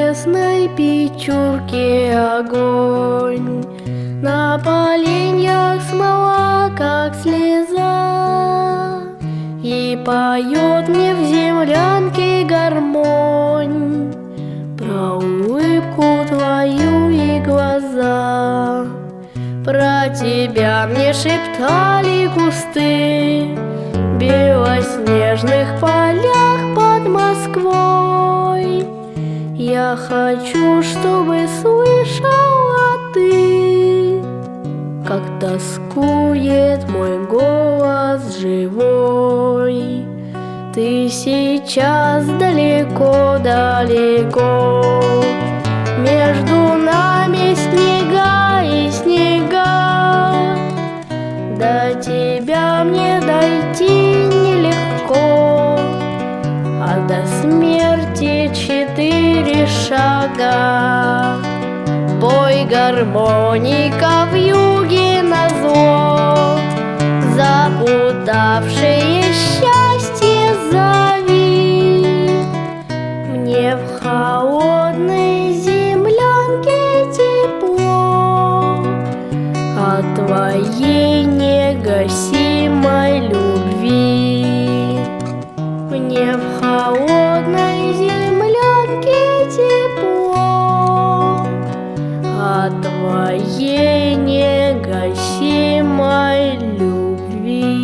древесной печурке огонь, на поленьях смола, как слеза, и поет мне в землянке гармонь про улыбку твою и глаза. Про тебя мне шептали кусты в белоснежных полях под Москвой. Я хочу, чтобы слышала ты, как тоскует мой голос живой. Ты сейчас далеко-далеко, между нами снега и снега. До тебя мне дойти нелегко, а до смерти 4 шага. Пой, гармоника, вьюги назло, запутавшие счастье зови. Мне в холодной землянке тепло от твоей негасимой любви. Мне в холодной землянке тепло от твоей негасимой любви.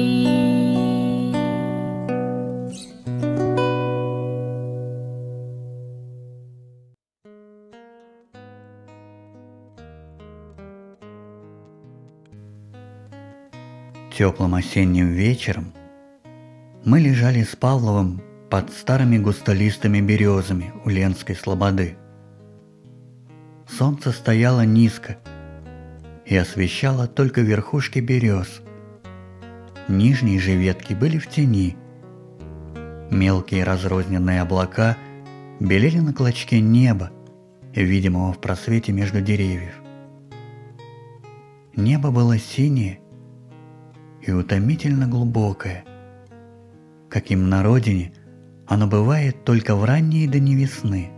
Теплым осенним вечером мы лежали с Павловым под старыми густолистыми березами у Ленской слободы. Солнце стояло низко и освещало только верхушки берез. Нижние же ветки были в тени. Мелкие разрозненные облака белели на клочке неба, видимого в просвете между деревьев. Небо было синее и утомительно глубокое, каким на родине оно бывает только в ранние дни весны.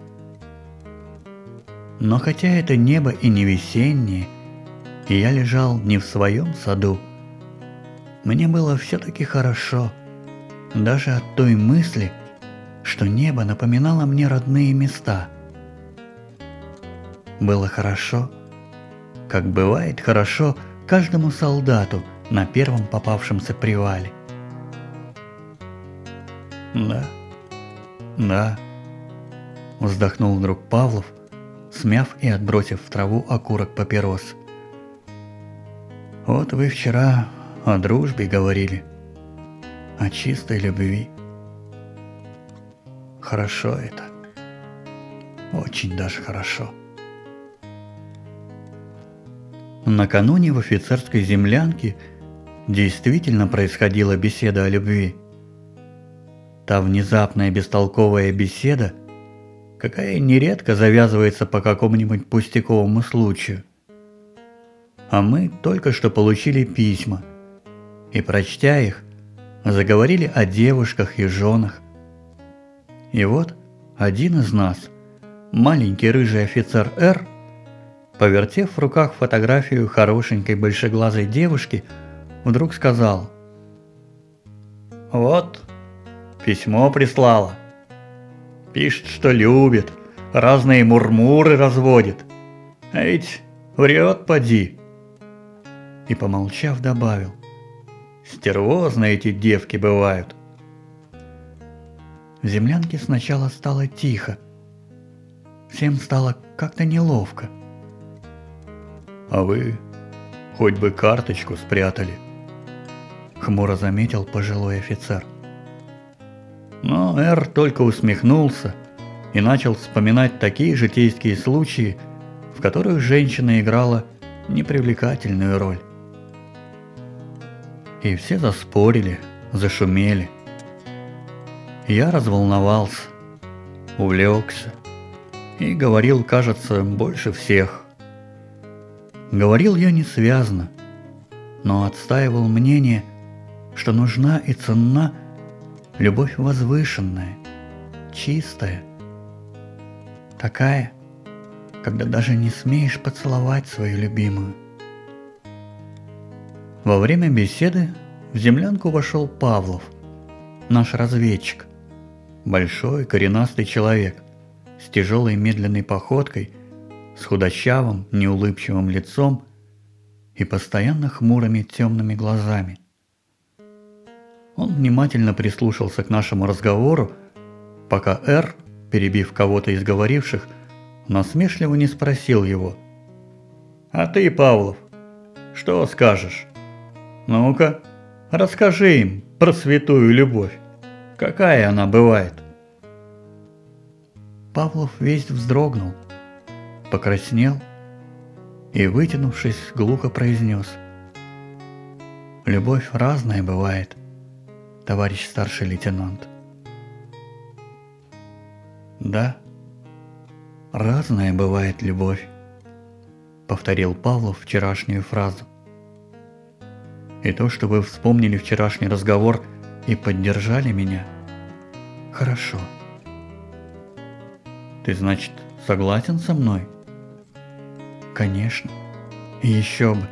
Но хотя это небо и не весеннее, и я лежал не в своем саду, мне было все-таки хорошо, даже от той мысли, что небо напоминало мне родные места. Было хорошо, как бывает хорошо каждому солдату на первом попавшемся привале. Да, вздохнул вдруг Павлов, смяв и отбросив в траву окурок папирос. Вот вы вчера о дружбе говорили, о чистой любви. Хорошо это, очень даже хорошо. Накануне в офицерской землянке действительно происходила беседа о любви. Та внезапная бестолковая беседа, какая нередко завязывается по какому-нибудь пустяковому случаю. А мы только что получили письма, и, прочтя их, заговорили о девушках и женах. И вот один из нас, маленький рыжий офицер Р., повертев в руках фотографию хорошенькой большеглазой девушки, вдруг сказал: «Вот, письмо прислала. Пишет, что любит, разные мурмуры разводит. А ведь врет поди». И, помолчав, добавил: «Стервозные эти девки бывают». В землянке сначала стало тихо. Всем стало как-то неловко. «А вы хоть бы карточку спрятали», — хмуро заметил пожилой офицер. Но Р. только усмехнулся и начал вспоминать такие житейские случаи, в которых женщина играла непривлекательную роль. И все заспорили, зашумели. Я разволновался, увлекся и говорил, кажется, больше всех. Говорил я несвязно, но отстаивал мнение, что нужна и ценна любовь возвышенная, чистая. Такая, когда даже не смеешь поцеловать свою любимую. Во время беседы в землянку вошел Павлов, наш разведчик. Большой коренастый человек, с тяжелой медленной походкой, с худощавым, неулыбчивым лицом и постоянно хмурыми темными глазами. Он внимательно прислушался к нашему разговору, пока Р, перебив кого-то из говоривших, насмешливо не спросил его: «А ты, Павлов, что скажешь? Ну-ка, расскажи им про святую любовь. Какая она бывает?» Павлов весь вздрогнул, покраснел и, вытянувшись, глухо произнес: «Любовь разная бывает, товарищ старший лейтенант». «Да, разная бывает любовь», — повторил Павлов вчерашнюю фразу. «И то, что вы вспомнили вчерашний разговор и поддержали меня, хорошо. Ты, значит, согласен со мной?» «Конечно, и еще бы.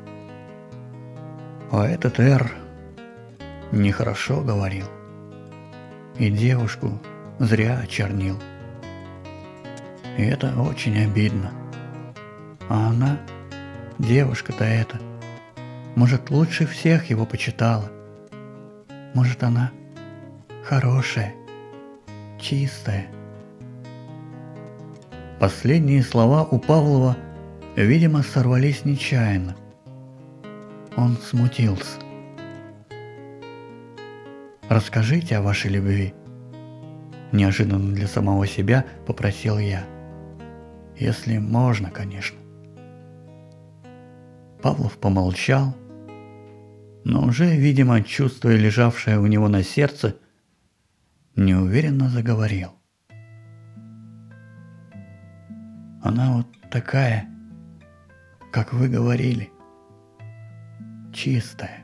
А этот Р нехорошо говорил, и девушку зря очернил. И это очень обидно. А она, девушка-то эта, может, лучше всех его почитала. Может, она хорошая, чистая». Последние слова у Павлова, видимо, сорвались нечаянно. Он смутился. «Расскажите о вашей любви», — неожиданно для самого себя попросил я. «Если можно, конечно». Павлов помолчал, но уже, видимо, чувствуя лежавшее у него на сердце, неуверенно заговорил. «Она вот такая, как вы говорили, чистая,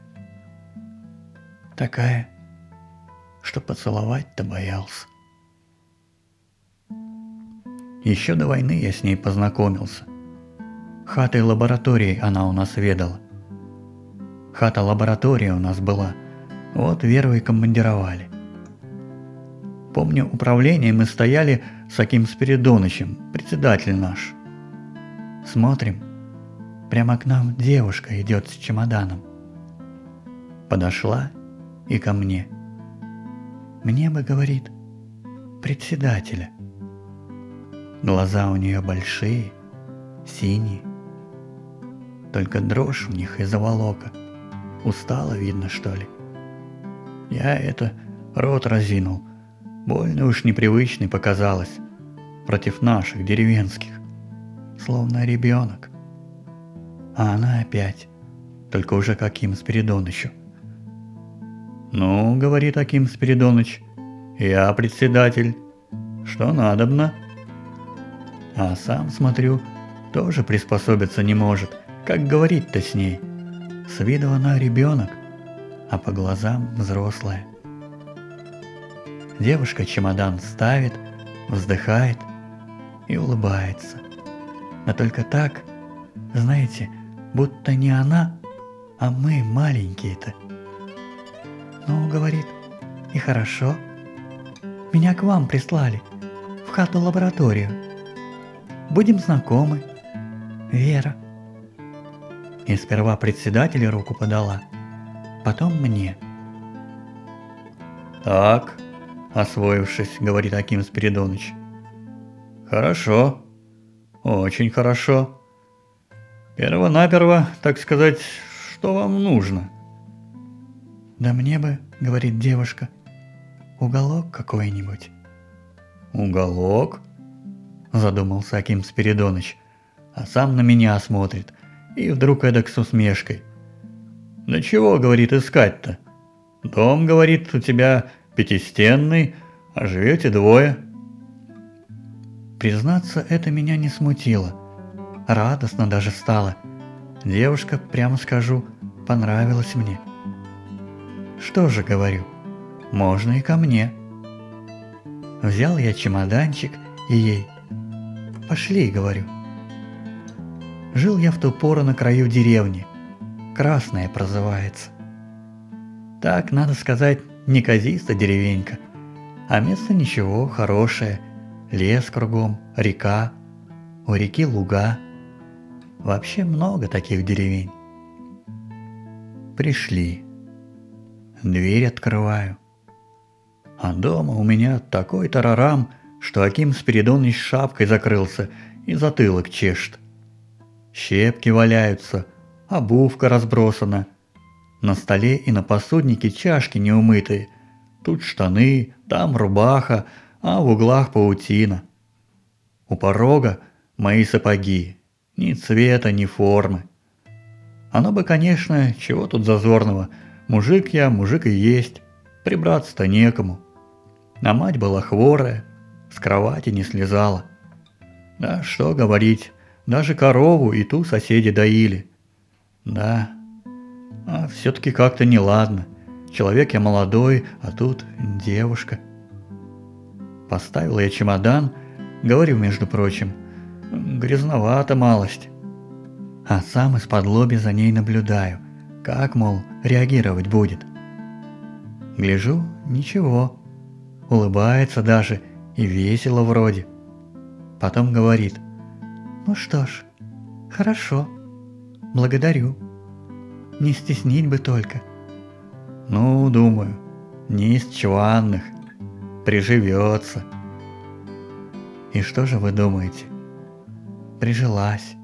такая, что поцеловать-то боялся. Еще до войны я с ней познакомился. Хатой-лабораторией она у нас ведала. Хата-лаборатория у нас была, вот Веру и командировали. Помню, управление мы стояли с Аким Спиридонычем, председатель наш. Смотрим, прямо к нам девушка идет с чемоданом. Подошла и ко мне. Мне бы, говорит, председателя. Глаза у нее большие, синие. Только дрожь в них из-за волока. Устала, видно, что ли. Я рот разинул. Больно уж непривычный показалось. Против наших, деревенских. Словно ребенок. А она опять. Только уже к Акиму Спиридонычу. «Ну, — говорит Аким Спиридоныч, — я председатель. Что надобно?» А сам, смотрю, тоже приспособиться не может. Как говорить-то с ней? С виду она ребенок, а по глазам взрослая. Девушка чемодан ставит, вздыхает и улыбается. Но только так, знаете, будто не она, а мы маленькие-то. «Ну, — говорит, — и хорошо. Меня к вам прислали, в хату-лабораторию. Будем знакомы. Вера». И сперва председателю руку подала, потом мне. «Так, — освоившись, — говорит Аким Спиридоныч, — хорошо, очень хорошо. Перво-наперво, так сказать, что вам нужно?» «Да мне бы, — говорит девушка, — уголок какой-нибудь». «Уголок?» — задумался Аким Спиридоныч, а сам на меня смотрит, и вдруг эдак с усмешкой. «Да чего, — говорит, — искать-то? Дом, — говорит, — у тебя пятистенный, а живете двое». Признаться, это меня не смутило. Радостно даже стало. Девушка, прямо скажу, понравилась мне. «Что же, — говорю, — можно и ко мне». Взял я чемоданчик и ей: Пошли, говорю. Жил я в ту пору на краю деревни. Красная прозывается. Так, надо сказать, неказиста деревенька. А место ничего, хорошее. Лес кругом, река. У реки луга. Вообще много таких деревень. Пришли. Дверь открываю. А дома у меня такой тарарам, что Аким Спиридоныч шапкой закрылся и затылок чешет. Щепки валяются, обувка разбросана. На столе и на посуднике чашки неумытые. Тут штаны, там рубаха, а в углах паутина. У порога мои сапоги. Ни цвета, ни формы. Оно бы, конечно, чего тут зазорного. Мужик я, мужик и есть. Прибраться-то некому. А мать была хворая, с кровати не слезала. Да что говорить, даже корову и ту соседи доили. Да, а все-таки как-то неладно. Человек я молодой, а тут девушка. Поставил я чемодан, говорю, между прочим, грязновато малость. А сам из-под-лоби за ней наблюдаю, как, мол, реагировать будет. Гляжу, ничего, улыбается даже и весело вроде. Потом говорит: ну что ж, хорошо, благодарю, не стеснить бы только. Ну, думаю, не из чванных, приживется. И что же вы думаете? Прижилась.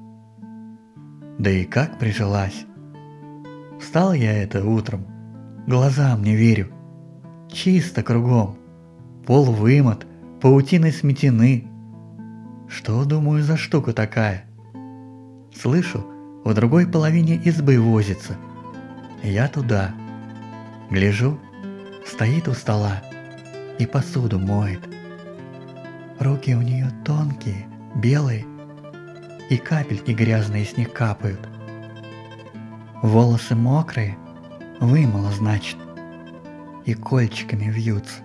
Да и как прижилась? Встал я это утром, глазам не верю. Чисто кругом, пол вымот, паутиной сметены. Что, думаю, за штука такая? Слышу, в другой половине избы возится. Я туда. Гляжу, стоит у стола и посуду моет. Руки у нее тонкие, белые, и капельки грязные с них капают. Волосы мокрые, вымыла, значит, и кольчиками вьются.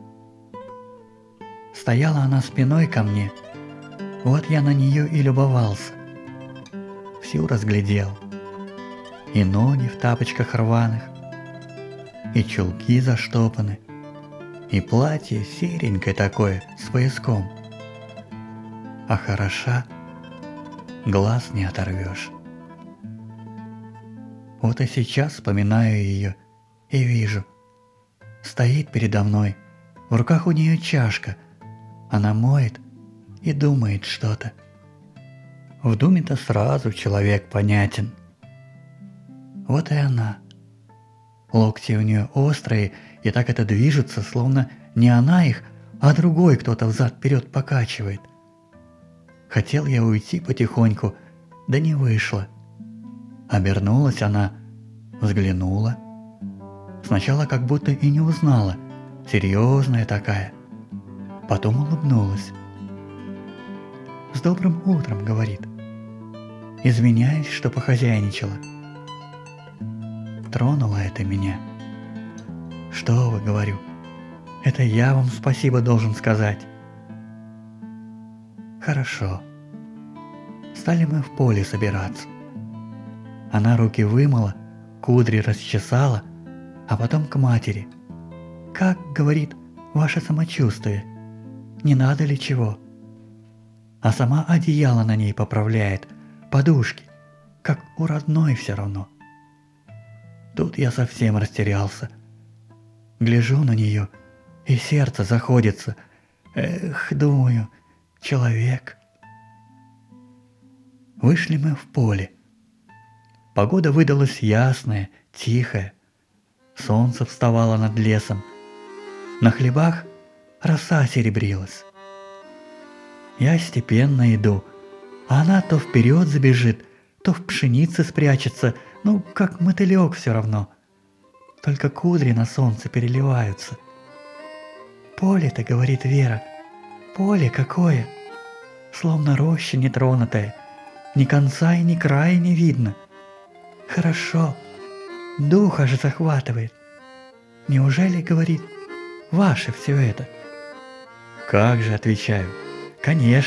Стояла она спиной ко мне, вот я на нее и любовался. Всю разглядел. И ноги в тапочках рваных, и чулки заштопаны, и платье серенькое такое, с пояском. А хороша, глаз не оторвешь. Вот и сейчас вспоминаю ее и вижу. Стоит передо мной, в руках у нее чашка, она моет и думает что-то. В думе-то сразу человек понятен. Вот и она. Локти у нее острые, и так это движется, словно не она их, а другой кто-то взад-вперед покачивает. Хотел я уйти потихоньку, да не вышло. Обернулась она, взглянула. Сначала как будто и не узнала, серьезная такая. Потом улыбнулась. «С добрым утром», — говорит. «Извиняюсь, что похозяйничала». Тронуло это меня. «Что вы, — говорю, — это я вам спасибо должен сказать». Хорошо. Стали мы в поле собираться. Она руки вымыла, кудри расчесала, а потом к матери. «Как, — говорит, — ваше самочувствие? Не надо ли чего?» А сама одеяло на ней поправляет, подушки, как у родной все равно. Тут я совсем растерялся. Гляжу на нее, и сердце заходится. Эх, думаю, человек. Вышли мы в поле. Погода выдалась ясная, тихая. Солнце вставало над лесом. На хлебах роса серебрилась. Я степенно иду, а она то вперед забежит, то в пшенице спрячется, ну, как мотылек все равно. Только кудри на солнце переливаются. «Поле-то, — говорит Вера, — поле какое! Словно роща нетронутая, ни конца и ни края не видно. Хорошо, дух аж захватывает. Неужели, — говорит, — ваше все это?» «Как же, — отвечаю, — конечно,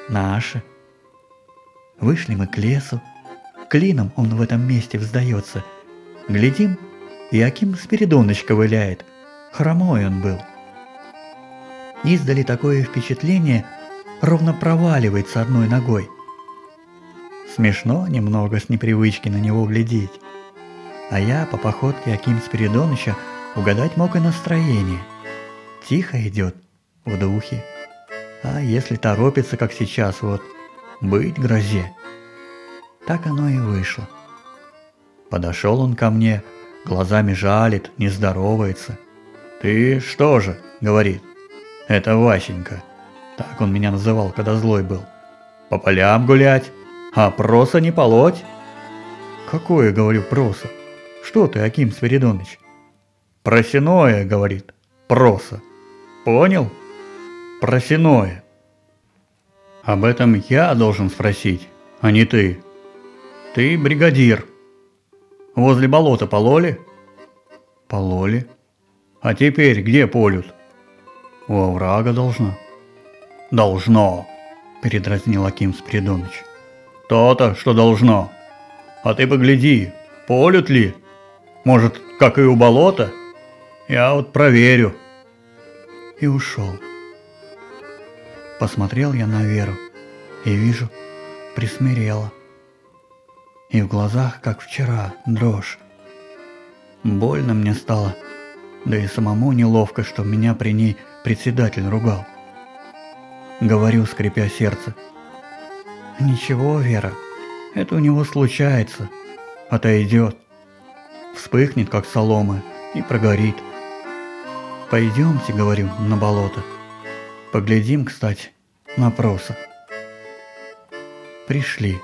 Наше. Вышли мы к лесу. Клином он в этом месте вздается. Глядим, и Аким Спиридоныч ковыляет. Хромой он был. Издали такое впечатление, ровно проваливается одной ногой. Смешно немного с непривычки на него глядеть. А я по походке Аким Спиридоныча угадать мог и настроение. Тихо идет, в духе. А если торопится, как сейчас, вот, быть грозе. Так оно и вышло. Подошел он ко мне, глазами жалит, не здоровается. «Ты что же?» — говорит. «Это Васенька». Так он меня называл, когда злой был. «По полям гулять, а проса не полоть?» «Какое, — говорю, — проса? Что ты, Аким Спиридоныч?» «Просяное, — говорит, — проса. Понял? Просяное. Об этом я должен спросить, а не ты. Ты бригадир. Возле болота пололи?» «Пололи. А теперь где полют?» «У оврага должно». «Должно», — передразнил Аким Спиридоныч. «То-то, что должно. А ты погляди, полют ли? Может, как и у болота? Я вот проверю». И ушел. Посмотрел я на Веру и вижу, присмирела. И в глазах, как вчера, дрожь. Больно мне стало, да и самому неловко, что меня при ней председатель ругал. Говорю, скрипя сердце: «Ничего, Вера, это у него случается, отойдет, вспыхнет, как солома, и прогорит. Пойдемте, — говорю, — на болото. Поглядим, кстати, на проса». Пришли.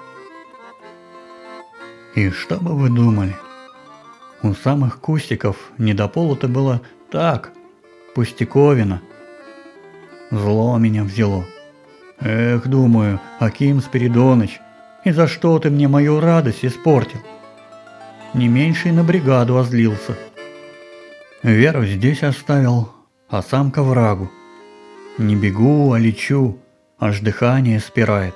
И что бы вы думали? У самых кустиков не до полу-то было так, пустяковина. Зло меня взяло. Эх, думаю, Аким Спиридоныч, и за что ты мне мою радость испортил? Не меньше и на бригаду озлился. Веру здесь оставил, а сам к оврагу. Не бегу, а лечу, аж дыхание спирает.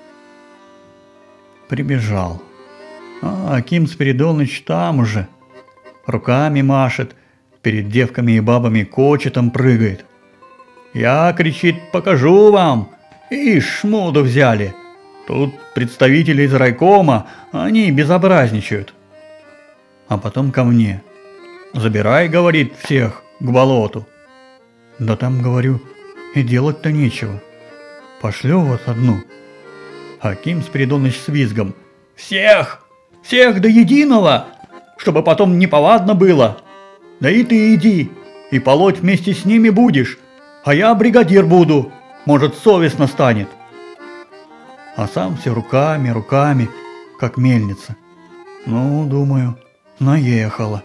Прибежал. А Аким Спиридоныч там уже. Руками машет, перед девками и бабами кочетом прыгает. «Я, — кричит, — покажу вам!» И шмуду взяли. Тут представители из райкома, они безобразничают. А потом ко мне. «Забирай, — говорит, — всех к болоту». Да там, говорю, и делать-то нечего. Пошлю вот одну. Аким Спиридоныч с визгом: «Всех! Всех до единого! Чтобы потом неповадно было! Да и ты иди, и полоть вместе с ними будешь, а я бригадир буду, может, совестно станет». А сам все руками, руками, как мельница. Ну, думаю, наехала.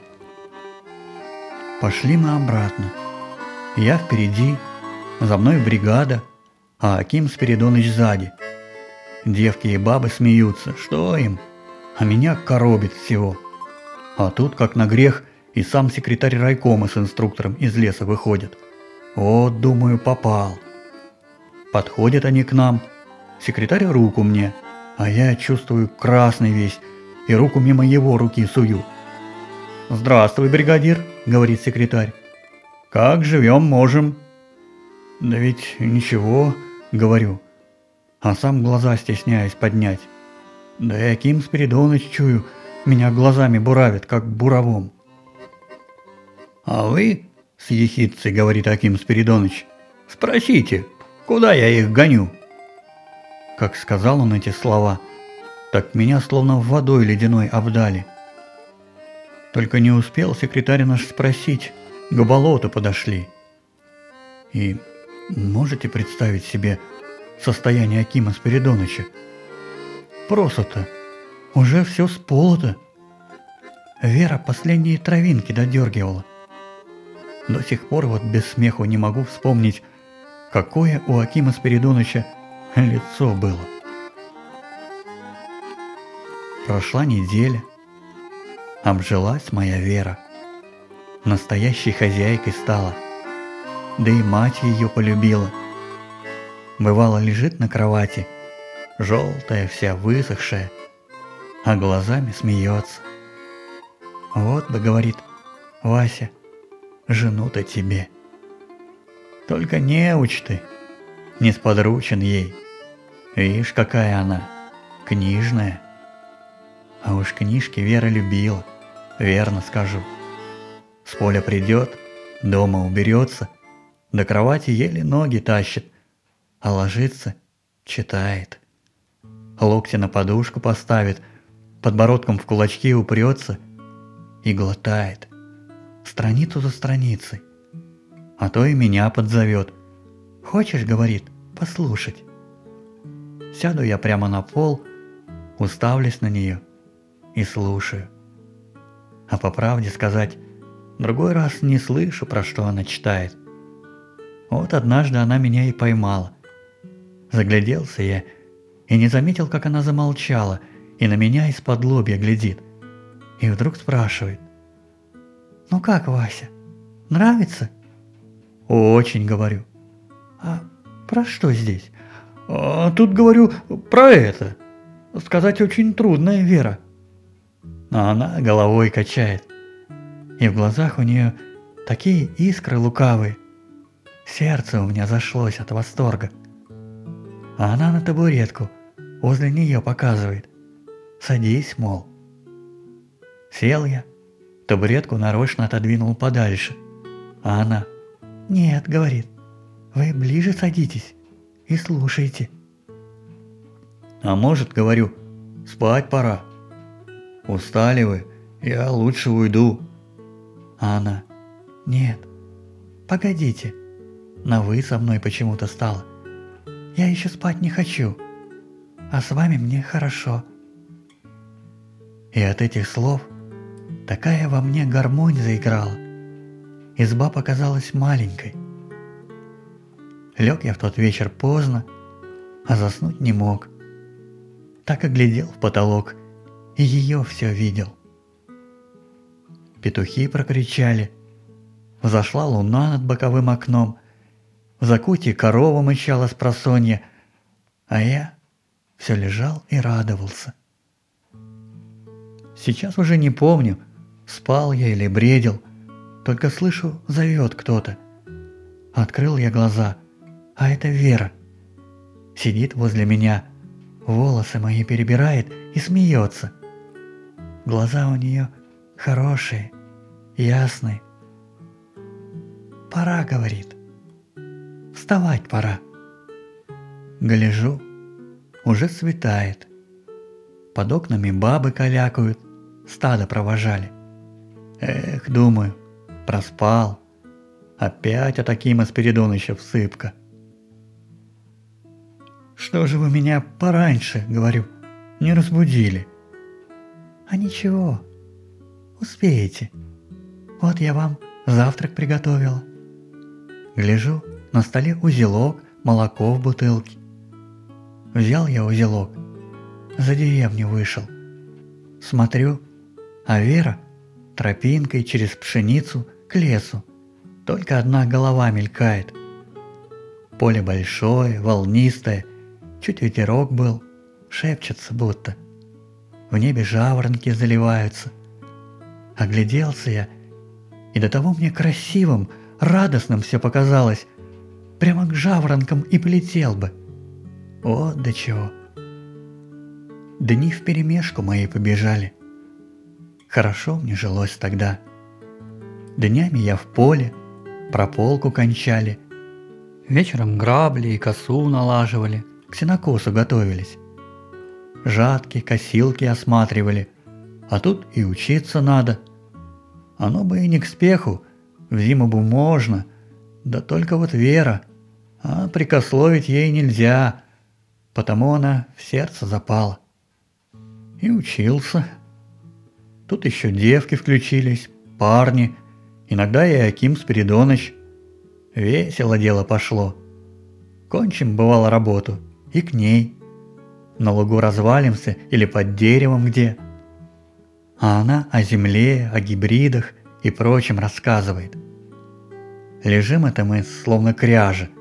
Пошли мы обратно. Я впереди, за мной бригада, а Аким Спиридоныч сзади. Девки и бабы смеются, что им, а меня коробит всего. А тут, как на грех, и сам секретарь райкома с инструктором из леса выходят. Вот, думаю, попал. Подходят они к нам, секретарь руку мне, а я чувствую красный весь, и руку мимо его руки сую. «Здравствуй, бригадир», — говорит секретарь. «Как живем можем?» «Да ведь ничего», — говорю, а сам глаза стесняюсь поднять. Да и Аким Спиридоныч, чую, меня глазами буравит, как буравом. «А вы, — с ехидцей говорит Аким Спиридоныч, — спросите, куда я их гоню?» Как сказал он эти слова, так меня словно водой ледяной обдали. Только не успел секретарь наш спросить, к болоту подошли. И можете представить себе состояние Акима Спиридоныча? Проса-то уже все сполото. Вера последние травинки додергивала. До сих пор вот без смеху не могу вспомнить, какое у Акима Спиридоныча лицо было. Прошла неделя. Обжилась моя Вера. Настоящей хозяйкой стала. Да и мать ее полюбила. Бывало, лежит на кровати, желтая вся, высохшая, а глазами смеется. Вот бы, говорит, Вася, жену-то тебе. Только неуч ты, несподручен ей. Видишь, какая она, книжная. А уж книжки Вера любила, верно скажу. С поля придет, дома уберется, до кровати еле ноги тащит, а ложится, читает. Локти на подушку поставит, подбородком в кулачки упрется и глотает, страницу за страницей. А то и меня подзовет. Хочешь, говорит, послушать? Сяду я прямо на пол, уставлюсь на нее и слушаю. А по правде сказать, другой раз не слышу, про что она читает. Вот однажды она меня и поймала. Загляделся я и не заметил, как она замолчала и на меня из-под лобья глядит. И вдруг спрашивает: «Ну как, Вася, нравится?» «Очень», говорю. «А про что здесь?» «А тут, говорю, про это. Сказать очень трудная, Вера». А она головой качает. И в глазах у нее такие искры лукавые. Сердце у меня зашлось от восторга. А она на табуретку возле нее показывает. «Садись, мол». Сел я, табуретку нарочно отодвинул подальше. А она: «Нет, — говорит, — вы ближе садитесь и слушайте». «А может, — говорю, — спать пора. Устали вы, я лучше уйду». А она: «Нет, погодите, на «вы» со мной почему-то стало. Я еще спать не хочу, а с вами мне хорошо». И от этих слов такая во мне гармонь заиграла. Изба показалась маленькой. Лег я в тот вечер поздно, а заснуть не мог. Так и глядел в потолок, и ее все видел. Петухи прокричали, взошла луна над боковым окном, в закутье корова мычала спросонья, а я все лежал и радовался. Сейчас уже не помню, спал я или бредил, только слышу, зовет кто-то. Открыл я глаза, а это Вера. Сидит возле меня, волосы мои перебирает и смеется. Глаза у нее хорошие, ясные. «Пора, — говорит, — вставать пора». Гляжу, уже светает. Под окнами бабы калякают, стадо провожали. Эх, думаю, проспал. Опять Атакима Спиридоныча всыпка. «Что же вы меня пораньше, — говорю, — не разбудили?» «А ничего, успеете. Вот я вам завтрак приготовила». Гляжу, на столе узелок, молоко в бутылке. Взял я узелок, за деревню вышел. Смотрю, а Вера тропинкой через пшеницу к лесу. Только одна голова мелькает. Поле большое, волнистое, чуть ветерок был, шепчется будто. В небе жаворонки заливаются. Огляделся я, и до того мне красивым, радостным все показалось, прямо к жаворонкам и полетел бы. Вот до чего. Дни вперемешку мои побежали. Хорошо мне жилось тогда. Днями я в поле, прополку кончали. Вечером грабли и косу налаживали, к сенокосу готовились. Жатки, косилки осматривали, а тут и учиться надо. Оно бы и не к спеху, в зиму бы можно, да только вот Вера, а прикословить ей нельзя, потому она в сердце запала. И учился. Тут еще девки включились, парни, иногда и Аким Спиридоныч. Весело дело пошло. Кончим, бывало, работу, и к ней. На лугу развалимся или под деревом где. А она о земле, о гибридах и прочем рассказывает. Лежим это мы, словно кряжи.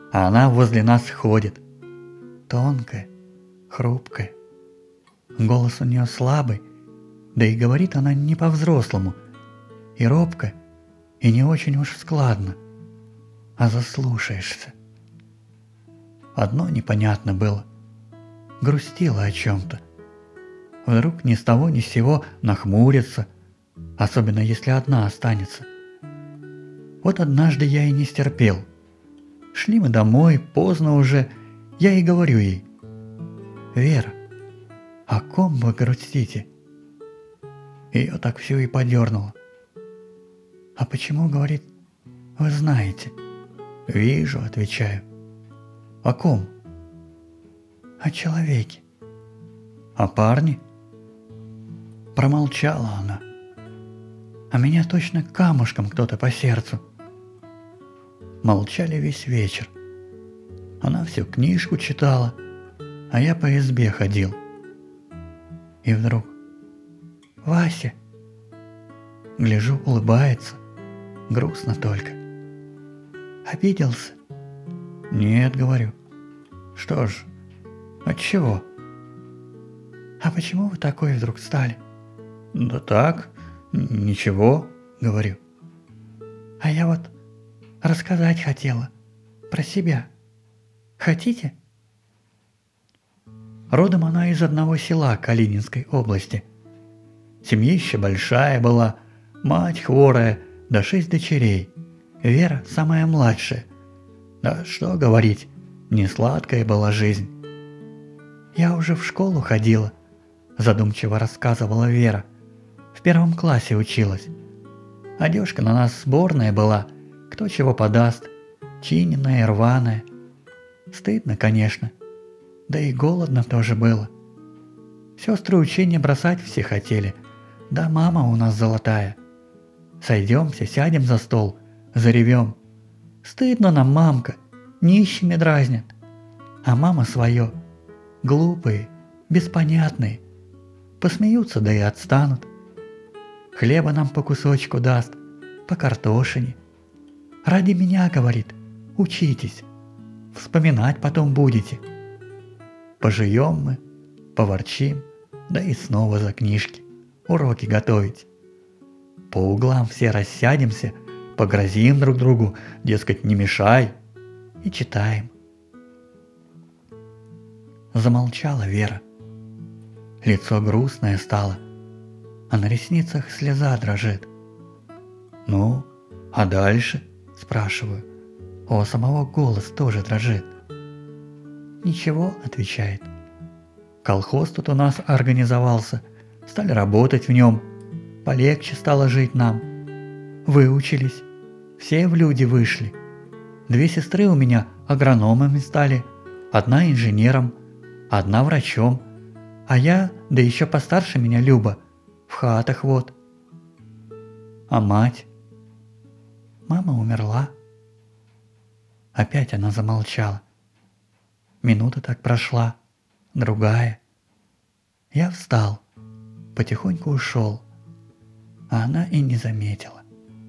а она возле нас ходит. Тонкая, хрупкая. Голос у нее слабый, да и говорит она не по-взрослому, и робко, и не очень уж складно, а заслушаешься. Одно непонятно было. Грустила о чем-то. Вдруг ни с того ни с сего нахмурится, особенно если одна останется. Вот однажды я и не стерпел. Шли мы домой, поздно уже, я и говорю ей: «Вера, о ком вы грустите?» Ее так все и подернуло. «А почему, — говорит, — вы знаете?» «Вижу, — отвечаю. О ком?» «О человеке». «О парне?» Промолчала она. А меня точно камушком кто-то по сердцу. Молчали весь вечер. Она всю книжку читала, а я по избе ходил. И вдруг: «Вася!» Гляжу, улыбается, грустно только. «Обиделся?» «Нет, — говорю. Что ж, отчего?» «А почему вы такой вдруг стали?» «Да так, ничего, — говорю. А я вот рассказать хотела про себя. Хотите?» Родом она из одного села Калининской области. Семьища большая была, мать хворая, да 6 дочерей. Вера самая младшая. Да что говорить, не сладкая была жизнь. «Я уже в школу ходила, — задумчиво рассказывала Вера. В 1 классе училась. Одежка на нас сборная была, кто чего подаст, чиненная, рваная. Стыдно, конечно, да и голодно тоже было. Сестры учения бросать все хотели, да мама у нас золотая. Сойдемся, сядем за стол, заревем: «Стыдно нам, мамка, нищими дразнят». А мама свое: «Глупые, беспонятные». Посмеются, да и отстанут. Хлеба нам по кусочку даст, по картошине. «Ради меня, — говорит, — учитесь, вспоминать потом будете». Пожуем мы, поворчим, да и снова за книжки, уроки готовить. По углам все рассядемся, погрозим друг другу, дескать, не мешай, и читаем. Замолчала Вера. Лицо грустное стало, а на ресницах слеза дрожит. «Ну, а дальше?» — спрашиваю. У самого голос тоже дрожит. «Ничего, — отвечает. Колхоз тут у нас организовался, стали работать в нем, полегче стало жить нам. Выучились, все в люди вышли. 2 сестры у меня агрономами стали, одна инженером, одна врачом, а я, да еще постарше меня Люба, в хатах вот». «А мать?» «Мама умерла». Опять она замолчала. Минута так прошла, другая. Я встал, потихоньку ушел, а она и не заметила.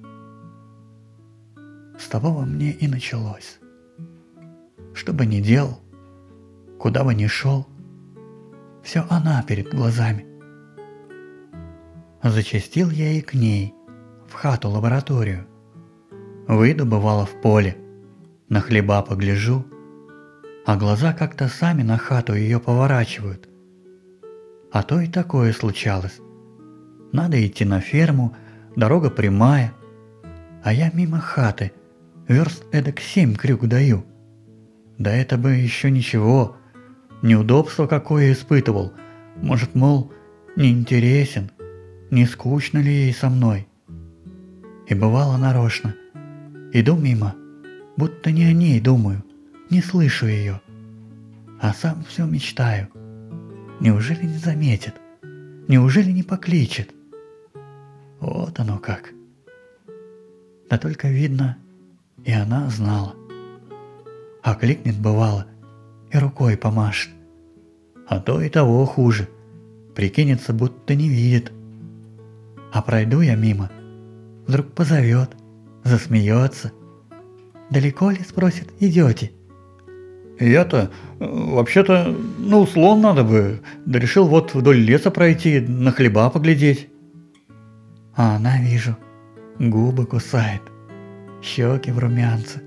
С того во мне и началось. Что бы ни делал, куда бы ни шел, все она перед глазами. Зачастил я и к ней, в хату-лабораторию. Выйду, бывало, в поле, на хлеба погляжу, а глаза как-то сами на хату ее поворачивают. А то и такое случалось. Надо идти на ферму, дорога прямая, а я мимо хаты, верст эдак 7 крюк даю. Да это бы еще ничего, неудобство какое испытывал, может, мол, не интересен, не скучно ли ей со мной. И бывало нарочно, иду мимо, будто не о ней думаю, не слышу ее, а сам все мечтаю. Неужели не заметит? Неужели не покличет? Вот оно как. Да только видно, и она знала. Окликнет бывало и рукой помашет. А то и того хуже, прикинется, будто не видит. А пройду я мимо, вдруг позовет, засмеется. «Далеко ли, — спросит, — идете?» Я-то, вообще-то, на услон надо бы, да решил вот вдоль леса пройти, на хлеба поглядеть. А она, вижу, губы кусает, щеки в румянце.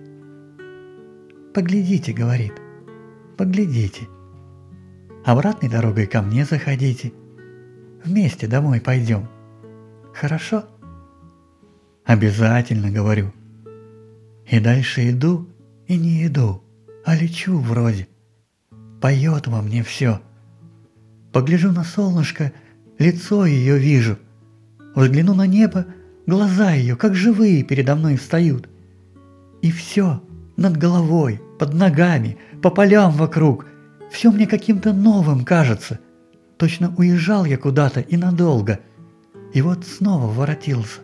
Поглядите, говорит, поглядите. Обратной дорогой ко мне заходите, вместе домой пойдем. Хорошо? Обязательно, говорю. И дальше иду и не иду, а лечу вроде. Поет во мне все. Погляжу на солнышко, лицо ее вижу. Взгляну на небо, глаза ее, как живые, передо мной встают. И все над головой, под ногами, по полям вокруг, все мне каким-то новым кажется. Точно уезжал я куда-то и надолго, и вот снова воротился.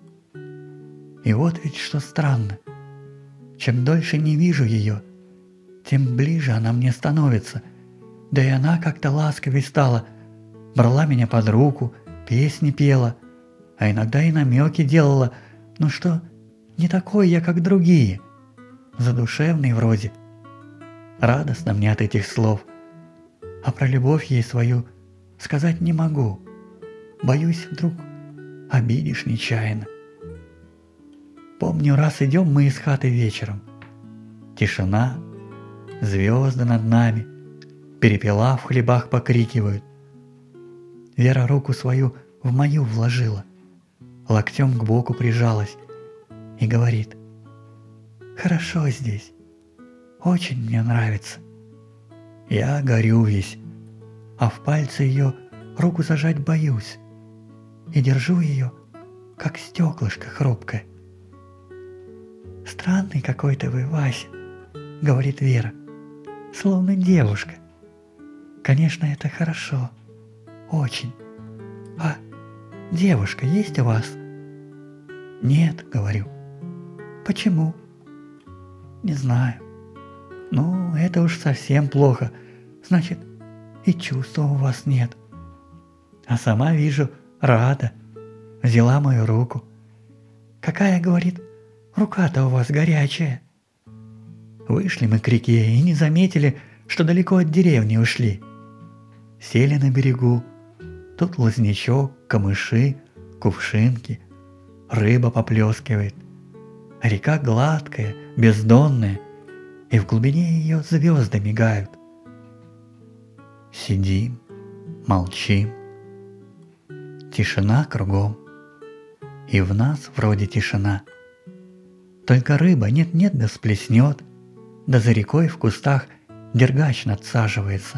И вот ведь что странно. Чем дольше не вижу ее, тем ближе она мне становится. Да и она как-то ласковей стала, брала меня под руку, песни пела, а иногда и намеки делала, ну что, не такой я, как другие, задушевный вроде. Радостно мне от этих слов, а про любовь ей свою сказать не могу, боюсь, вдруг обидишь нечаянно. Помню, раз идем мы из хаты вечером. Тишина, звезды над нами, перепела в хлебах покрикивают. Вера руку свою в мою вложила, локтем к боку прижалась и говорит: «Хорошо здесь, очень мне нравится». Я горю весь, а в пальцы ее руку зажать боюсь и держу ее, как стеклышко хрупкое. «Странный какой-то вы, Вася», — говорит Вера, — «словно девушка. Конечно, это хорошо, очень. А девушка есть у вас?» «Нет», — говорю. «Почему?» «Не знаю. Ну, это уж совсем плохо. Значит, и чувства у вас нет». А сама, вижу, рада. Взяла мою руку. «Какая, — говорит, — рука-то у вас горячая». Вышли мы к реке и не заметили, что далеко от деревни ушли. Сели на берегу. Тут лознячок, камыши, кувшинки, рыба поплескивает. Река гладкая, бездонная, и в глубине ее звезды мигают. Сидим, молчим. Тишина кругом, и в нас вроде тишина. Только рыба нет-нет да сплеснет, да за рекой в кустах дергач надсаживается.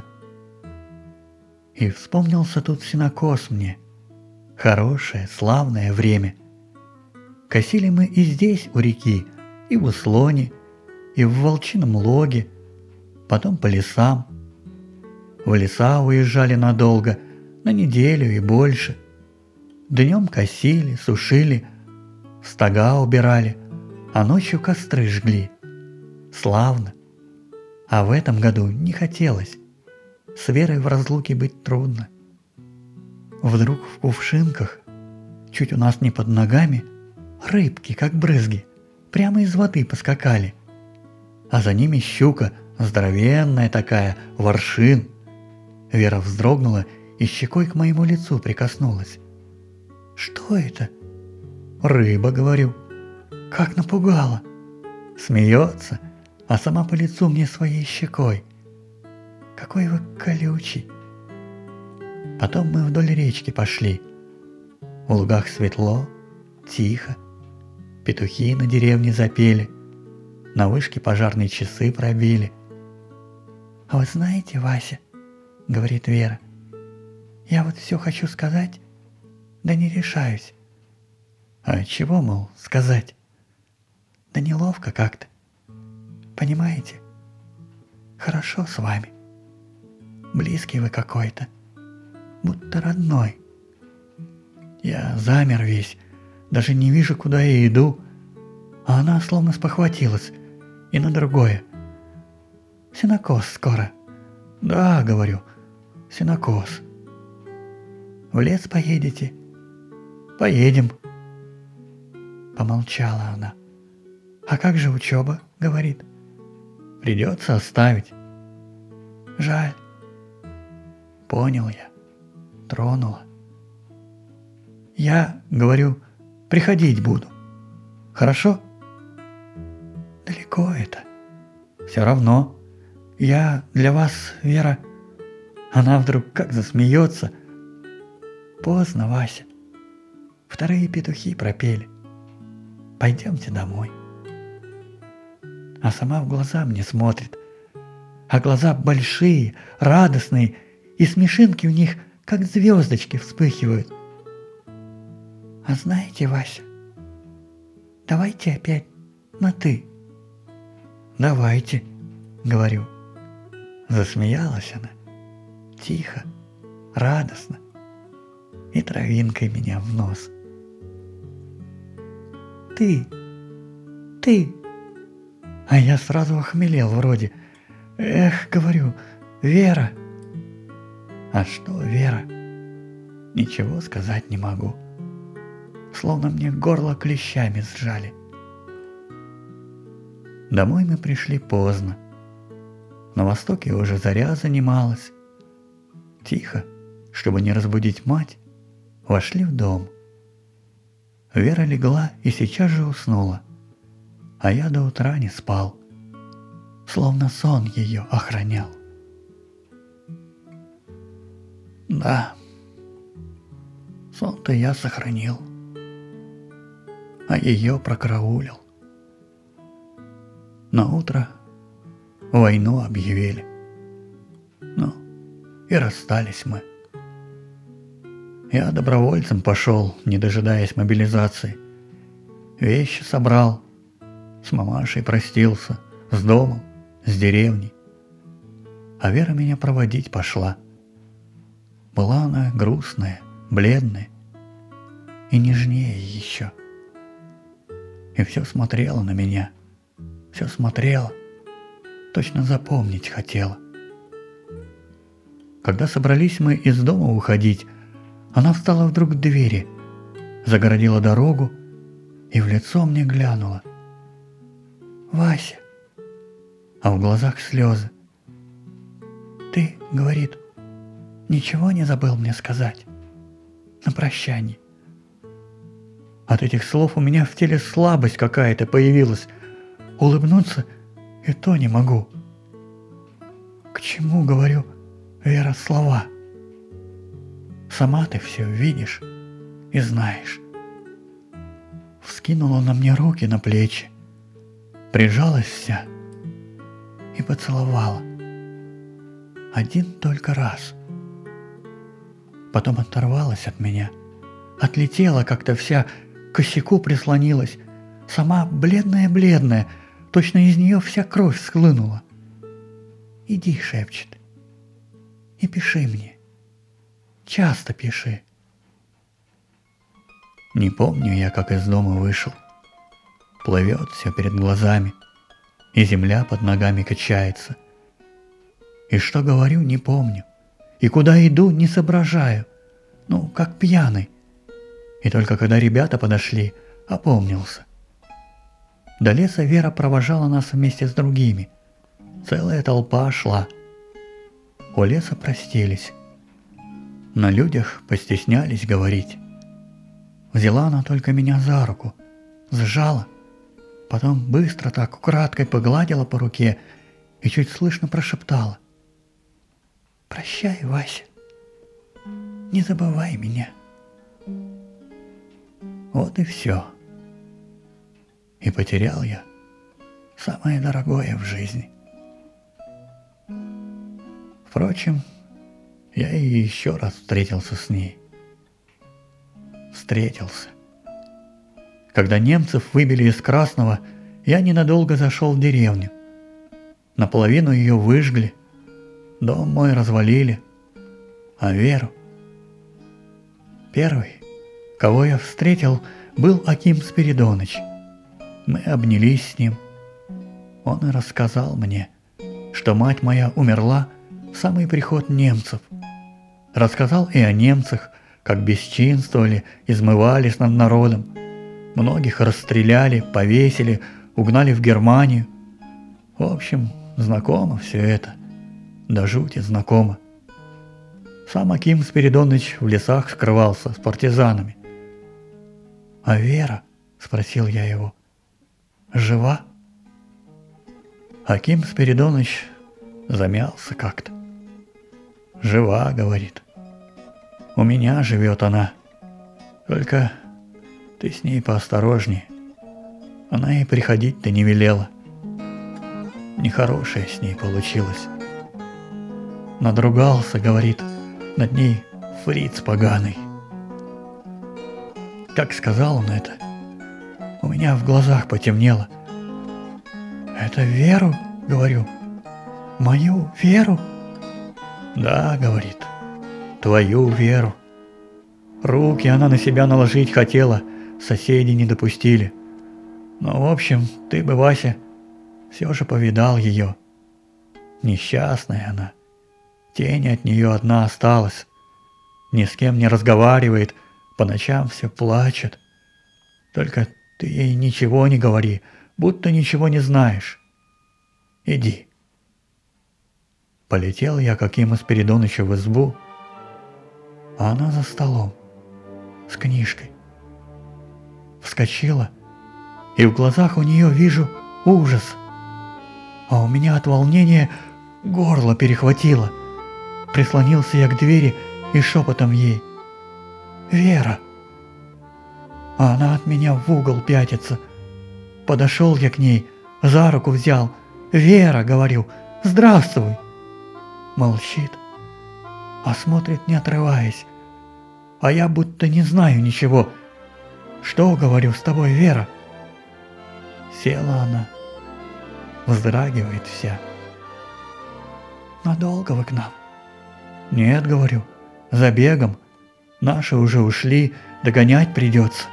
И вспомнился тут сенокос мне, хорошее, славное время. Косили мы и здесь у реки, и в Услоне, и в Волчином Логе, потом по лесам. В леса уезжали надолго, на неделю и больше. Днем косили, сушили, в стога убирали, а ночью костры жгли. Славно. А в этом году не хотелось. С Верой в разлуке быть трудно. Вдруг в кувшинках, чуть у нас не под ногами, рыбки, как брызги, прямо из воды поскакали. А за ними щука, здоровенная такая, воршин. Вера вздрогнула и щекой к моему лицу прикоснулась. «Что это?» «Рыба, — говорю». «Как напугала!» Смеется, а сама по лицу мне своей щекой. «Какой вы колючий!» Потом мы вдоль речки пошли. В лугах светло, тихо. Петухи на деревне запели, на вышке пожарные часы пробили. «А вы знаете, Вася, — говорит Вера, — я вот все хочу сказать, да не решаюсь». «А чего, мол, сказать?» «Да неловко как-то. Понимаете, хорошо с вами. Близкий вы какой-то, будто родной». Я замер весь, даже не вижу, куда я иду, а она словно спохватилась и на другое. «Сенокос скоро». «Да, — говорю, — сенокос». «В лес поедете?» «Поедем». Помолчала она. «А как же учеба?» — говорит. «Придется оставить. Жаль. Понял я. Тронула. Я, говорю, приходить буду. Хорошо? Далеко это. Все равно. Я для вас, Вера... Она вдруг как засмеется. Поздно, Вася. Вторые петухи пропели. Пойдемте домой. А сама в глаза мне смотрит. А глаза большие, радостные, и смешинки в них, как звездочки, вспыхивают. А знаете, Вася, давайте опять на «ты». Давайте, говорю. Засмеялась она. Тихо, радостно, и травинкой меня в нос. Ты. А я сразу охмелел вроде. Эх, говорю, Вера. А что Вера? Ничего сказать не могу. Словно мне горло клещами сжали. Домой мы пришли поздно. На востоке уже заря занималась. Тихо, чтобы не разбудить мать, вошли в дом. Вера легла и сейчас же уснула, а я до утра не спал, словно сон ее охранял. Да, сон-то я сохранил, а ее прокраулил. Наутро войну объявили. Ну, и расстались мы. Я добровольцем пошел, не дожидаясь мобилизации. Вещи собрал, с мамашей простился, с домом, с деревней. А Вера меня проводить пошла. Была она грустная, бледная и нежнее еще. И все смотрела на меня, все смотрела, точно запомнить хотела. Когда собрались мы из дома уходить, она встала вдруг к двери, загородила дорогу и в лицо мне глянула. «Вася!» А в глазах слезы. «Ты, — говорит, — ничего не забыл мне сказать на прощанье?» От этих слов у меня в теле слабость какая-то появилась. Улыбнуться и то не могу. К чему, говорю, Вера, слова? Сама ты все видишь и знаешь. Вскинула на мне руки на плечи, прижалась вся и поцеловала. Один только раз. Потом оторвалась от меня, отлетела как-то вся, к косяку прислонилась, сама бледная-бледная, точно из нее вся кровь схлынула. «Иди, — шепчет, — и пиши мне, часто пиши». Не помню я, как из дома вышел. Плывет все перед глазами, и земля под ногами качается. И что говорю, не помню, и куда иду, не соображаю, ну, как пьяный. И только когда ребята подошли, опомнился. До леса Вера провожала нас вместе с другими. Целая толпа шла. У леса простились. На людях постеснялись говорить. Взяла она только меня за руку, сжала, потом быстро так украдкой погладила по руке и чуть слышно прошептала: «Прощай, Вася, не забывай меня». Вот и все. И потерял я самое дорогое в жизни. Впрочем, я и еще раз встретился с ней. Встретился. Когда немцев выбили из Красного, я ненадолго зашел в деревню. Наполовину ее выжгли, дом мой развалили, а Веру... Первый, кого я встретил, был Аким Спиридоныч. Мы обнялись с ним. Он и рассказал мне, что мать моя умерла в самый приход немцев. Рассказал и о немцах, как бесчинствовали, измывались над народом. Многих расстреляли, повесили, угнали в Германию. В общем, знакомо все это. до жути знакомо. Сам Аким Спиридоныч в лесах скрывался с партизанами. «А Вера?» – спросил я его. «Жива?» Аким Спиридоныч замялся как-то. «Жива, — говорит. У меня живет она. Только ты с ней поосторожнее. Она и приходить-то не велела. Нехорошее с ней получилось. Надругался, — говорит, — над ней фриц поганый». Как сказал он это, у меня в глазах потемнело. «Это Веру, — говорю, — мою Веру?» «Да, — говорит, — твою Веру. Руки она на себя наложить хотела, соседи не допустили. Но, в общем, ты бы, Вася, все же повидал ее. Несчастная она, тень от нее одна осталась. Ни с кем не разговаривает, по ночам все плачет. Только ты ей ничего не говори, будто ничего не знаешь. Иди». Полетел я к Акиму Спиридонычу в избу, а она за столом с книжкой. Вскочила, и в глазах у нее вижу ужас, а у меня от волнения горло перехватило. Прислонился я к двери и шепотом ей: «Вера!» А она от меня в угол пятится. Подошел я к ней, за руку взял. «Вера!» — говорю, «здравствуй!» Молчит, а смотрит, не отрываясь. А я будто не знаю ничего. «Что, — говорю, — с тобой, Вера?» Села она, вздрагивает вся. «Надолго вы к нам?» «Нет, — говорю, — за бегом. Наши уже ушли, догонять придется».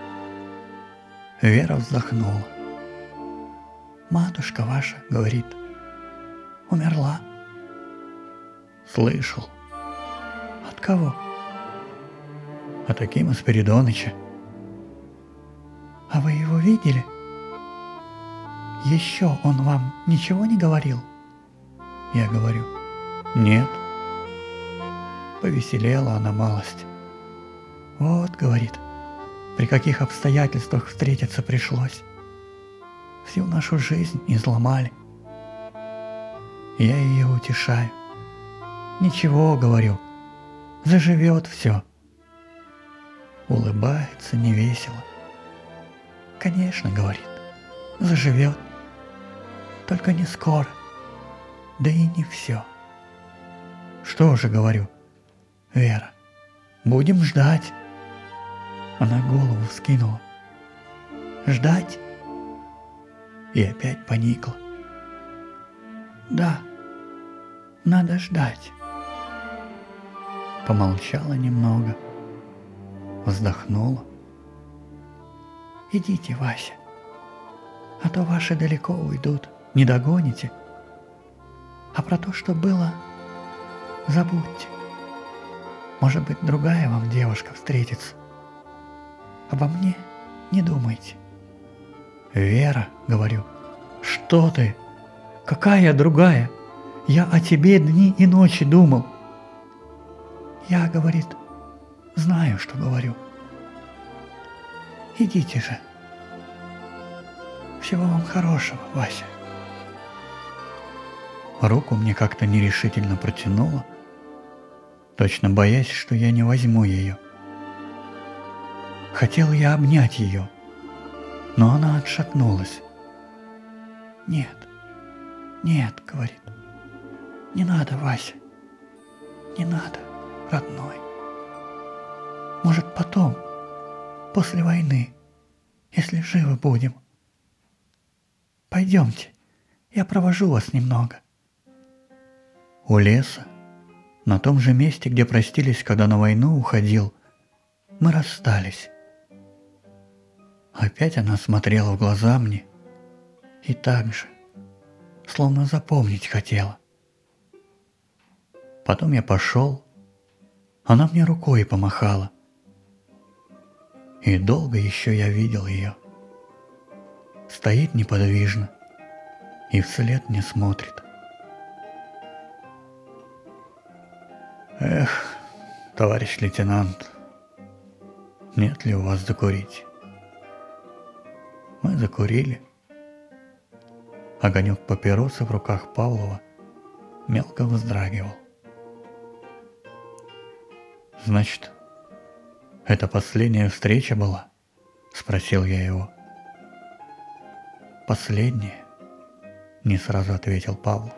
Вера вздохнула. «Матушка ваша, — говорит, — умерла». «Слышал». «От кого?» «От Акима Спиридоныча». «А вы его видели? Еще он вам ничего не говорил?» Я говорю: «Нет». Повеселела она малость. «Вот, — говорит, — при каких обстоятельствах встретиться пришлось. Всю нашу жизнь изломали». Я ее утешаю. «Ничего, — говорю, — заживет все». Улыбается невесело. «Конечно, — говорит, — заживет. Только не скоро, да и не все». «Что же, — говорю, — Вера, будем ждать». Она голову вскинула. «Ждать?» И опять поникла. «Да, надо ждать». Помолчала немного, вздохнула. «Идите, Вася, а то ваши далеко уйдут, не догоните. А про то, что было, забудьте. Может быть, другая вам девушка встретится. Обо мне не думайте». «Вера, — говорю, — что ты? Какая другая? Я о тебе дни и ночи думал». «Я, — говорит, — знаю, что говорю. Идите же. Всего вам хорошего, Вася». Руку мне как-то нерешительно протянула, точно боясь, что я не возьму ее. Хотел я обнять ее, но она отшатнулась. «Нет, нет, — говорит, — не надо, Вася, не надо, родной. Может, потом, после войны, если живы будем. Пойдемте, я провожу вас немного». У леса, на том же месте, где простились, когда на войну уходил, мы расстались. Опять она смотрела в глаза мне и так же, словно запомнить хотела. Потом я пошел, она мне рукой помахала. И долго еще я видел ее. Стоит неподвижно и вслед мне смотрит. Эх, товарищ лейтенант, нет ли у вас закурить? Мы закурили. Огонек папиросы в руках Павлова мелко вздрагивал. «Значит, это последняя встреча была?» — спросил я его. «Последняя», — не сразу ответил Павлов.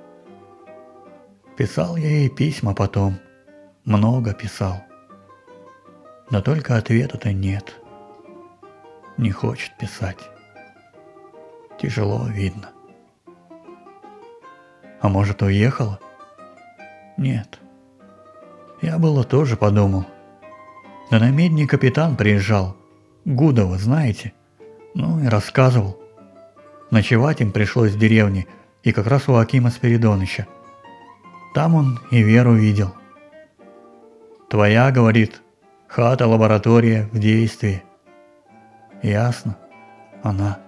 «Писал я ей письма потом, много писал. Да только ответа-то нет. Не хочет писать. Тяжело видно. А может, уехала? Нет. Я было тоже подумал. Да на Медне капитан приезжал. Гудова, знаете? Ну и рассказывал. Ночевать им пришлось в деревне, и как раз у Акима Спиридоныча. Там он и Веру видел. Твоя, говорит, хата, лаборатория в действии. Ясно, она.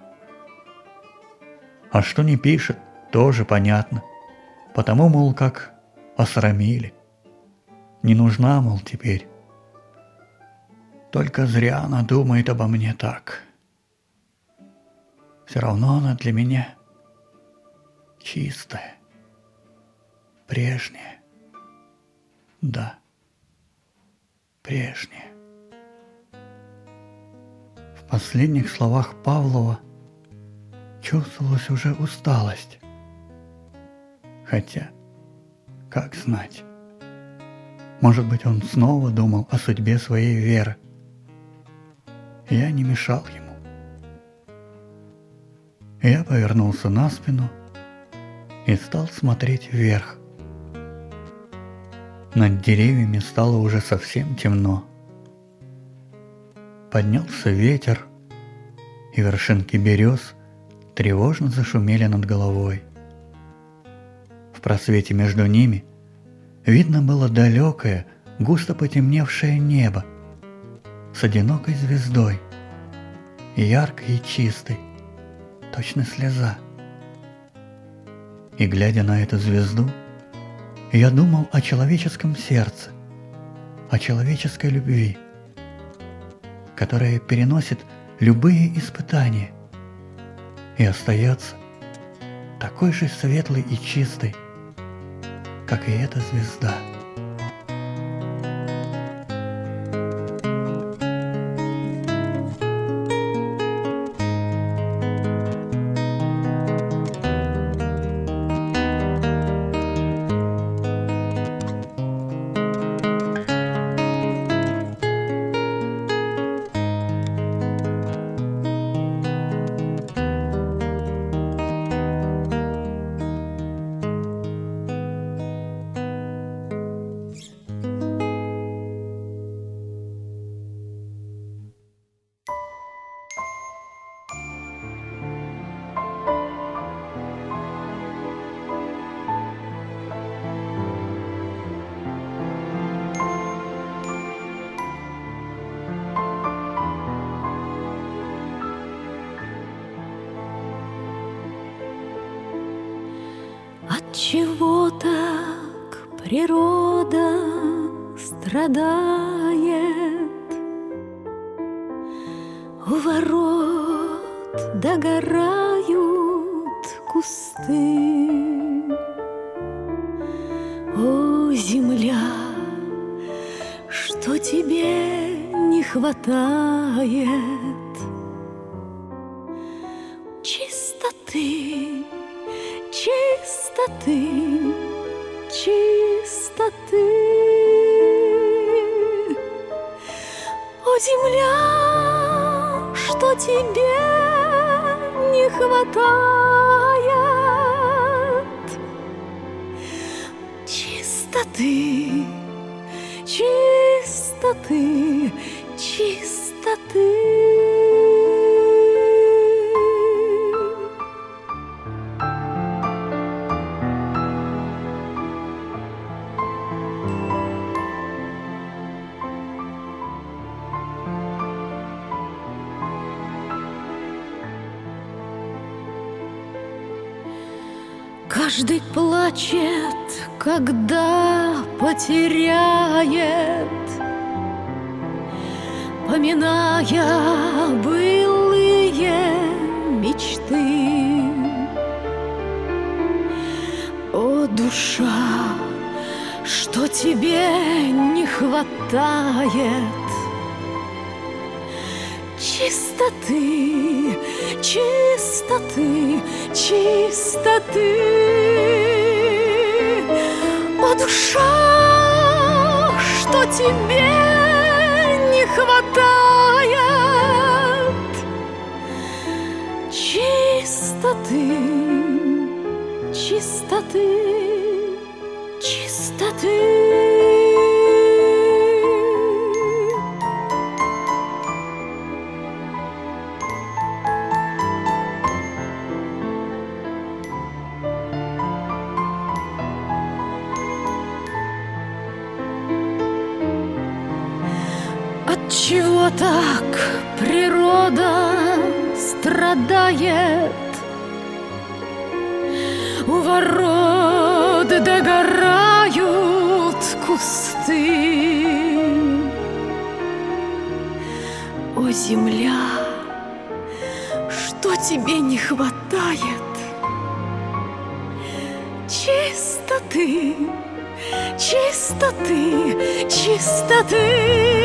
А что не пишет, тоже понятно. Потому, мол, как осрамили. Не нужна, мол, теперь. Только зря она думает обо мне так. Все равно она для меня чистая, прежняя. Да, прежняя. В последних словах Павлова чувствовалась уже усталость. Хотя, как знать, может быть, он снова думал о судьбе своей Веры. Я не мешал ему. Я повернулся на спину и стал смотреть вверх. Над деревьями стало уже совсем темно. Поднялся ветер, и вершинки берез тревожно зашумели над головой. В просвете между ними видно было далекое, густо потемневшее небо с одинокой звездой, яркой и чистой, точно слеза. И глядя на эту звезду, я думал о человеческом сердце, о человеческой любви, которая переносит любые испытания и остается такой же светлой и чистой, как и эта звезда. Отчего так природа страдает? У ворот догорают кусты. О, земля, что тебе не хватает? Чистоты, чистоты, чистоты. О, земля, что тебе не хватает? Чистоты, чистоты, чистоты. Каждый плачет, когда потеряет, поминая былые мечты. О, душа, что тебе не хватает? Чистоты, чистоты, чистоты. О, душа, что тебе не хватает? Чистоты, чистоты, чистоты. Отчего так природа страдает? У ворот догорают кусты. О, земля, что тебе не хватает? Чистоты, чистоты, чистоты.